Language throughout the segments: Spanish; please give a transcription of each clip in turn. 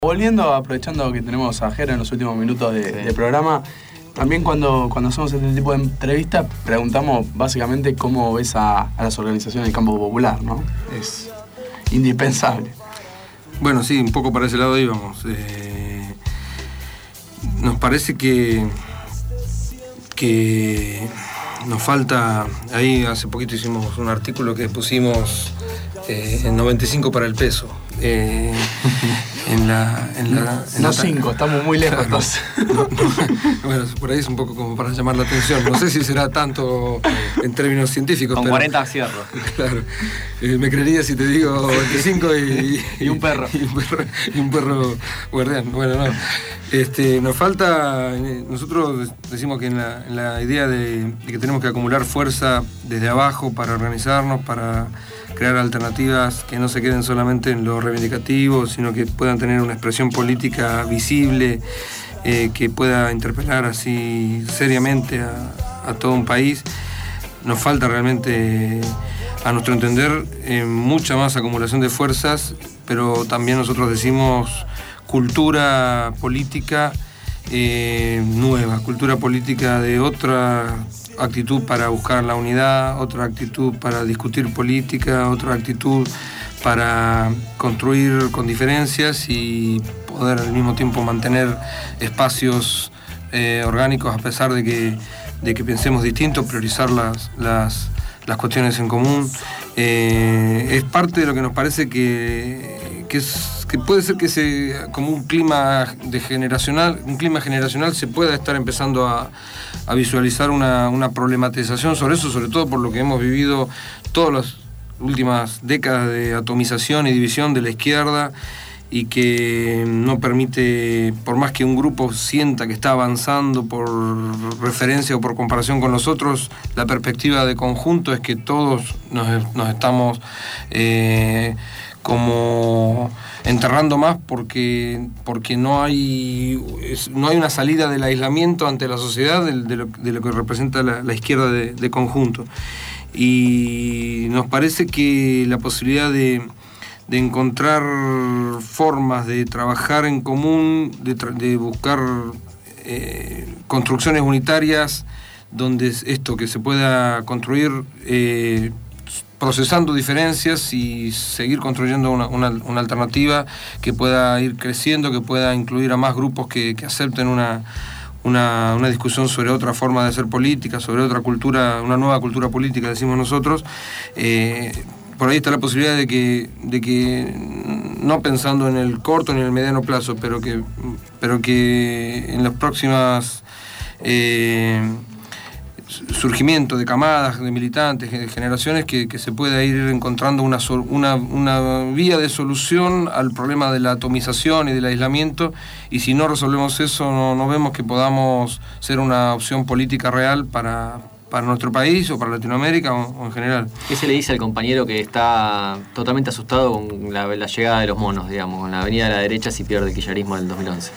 Volviendo, aprovechando que tenemos a Jero en los últimos minutos de programa, también cuando hacemos este tipo de entrevistas preguntamos básicamente cómo ves a las organizaciones del campo popular, ¿no? Es indispensable. Bueno, sí, un poco para ese lado íbamos. Nos parece que nos falta, ahí hace poquito hicimos un artículo que pusimos en 95 para el peso. No 5, estamos muy lejos. Claro, bueno, por ahí es un poco como para llamar la atención. No sé si será tanto en términos científicos. Con pero, 40 cierro. Claro. Me creería si te digo 25 y un perro. Y un perro guardián. Bueno, no. Nos falta, nosotros decimos que en la idea de que tenemos que acumular fuerza desde abajo para organizarnos, para crear alternativas que no se queden solamente en lo reivindicativo, sino que puedan tener una expresión política visible, que pueda interpelar así seriamente a todo un país. Nos falta realmente, a nuestro entender, mucha más acumulación de fuerzas, pero también nosotros decimos cultura política nueva, cultura política de otra actitud para buscar la unidad, otra actitud para discutir política, otra actitud para construir con diferencias y poder al mismo tiempo mantener espacios orgánicos a pesar de que pensemos distinto, priorizar las cuestiones en común. Es parte de lo que nos parece que puede ser que como un clima generacional se pueda estar empezando a visualizar una problematización sobre eso, sobre todo por lo que hemos vivido todas las últimas décadas de atomización y división de la izquierda, y que no permite, por más que un grupo sienta que está avanzando por referencia o por comparación con los otros, la perspectiva de conjunto es que todos nos estamos como enterrando más porque no hay una salida del aislamiento ante la sociedad de lo que representa la izquierda de conjunto. Y nos parece que la posibilidad de encontrar formas de trabajar en común, de buscar construcciones unitarias donde esto que se pueda construir procesando diferencias y seguir construyendo una alternativa que pueda ir creciendo, que pueda incluir a más grupos que acepten una discusión sobre otra forma de hacer política, sobre otra cultura, una nueva cultura política, decimos nosotros. Por ahí está la posibilidad de que no pensando en el corto ni en el mediano plazo, pero que en las próximas surgimiento de camadas, de militantes, de generaciones, que se pueda ir encontrando una vía de solución al problema de la atomización y del aislamiento, y si no resolvemos eso, no vemos que podamos ser una opción política real para nuestro país o para Latinoamérica o en general. ¿Qué se le dice al compañero que está totalmente asustado con la llegada de los monos, digamos, con la venida de la derecha si pierde el kirchnerismo del 2011?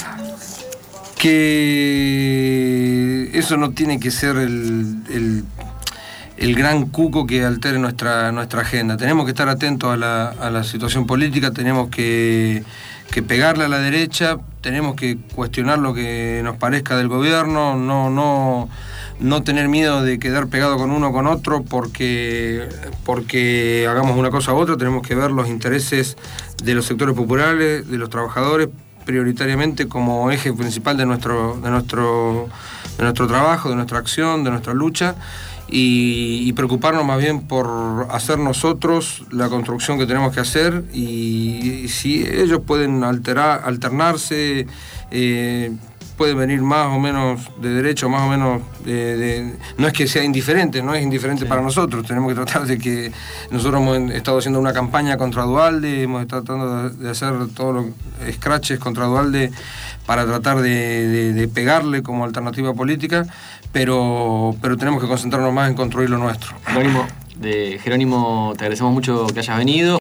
Que eso no tiene que ser el gran cuco que altere nuestra agenda. Tenemos que estar atentos a la situación política, tenemos que pegarle a la derecha, tenemos que cuestionar lo que nos parezca del gobierno, no tener miedo de quedar pegado con uno o con otro porque hagamos una cosa u otra. Tenemos que ver los intereses de los sectores populares, de los trabajadores, prioritariamente como eje principal de nuestro trabajo, de nuestra acción, de nuestra lucha, y preocuparnos más bien por hacer nosotros la construcción que tenemos que hacer, y si ellos pueden alternarse, pueden venir más o menos de derecha, más o menos no es que sea indiferente, no es indiferente, sí, para nosotros. Tenemos que tratar de que nosotros hemos estado haciendo una campaña contra Duhalde, hemos estado tratando de hacer todos los scratches contra Duhalde para tratar de pegarle como alternativa política, pero tenemos que concentrarnos más en construir lo nuestro. Jerónimo, te agradecemos mucho que hayas venido.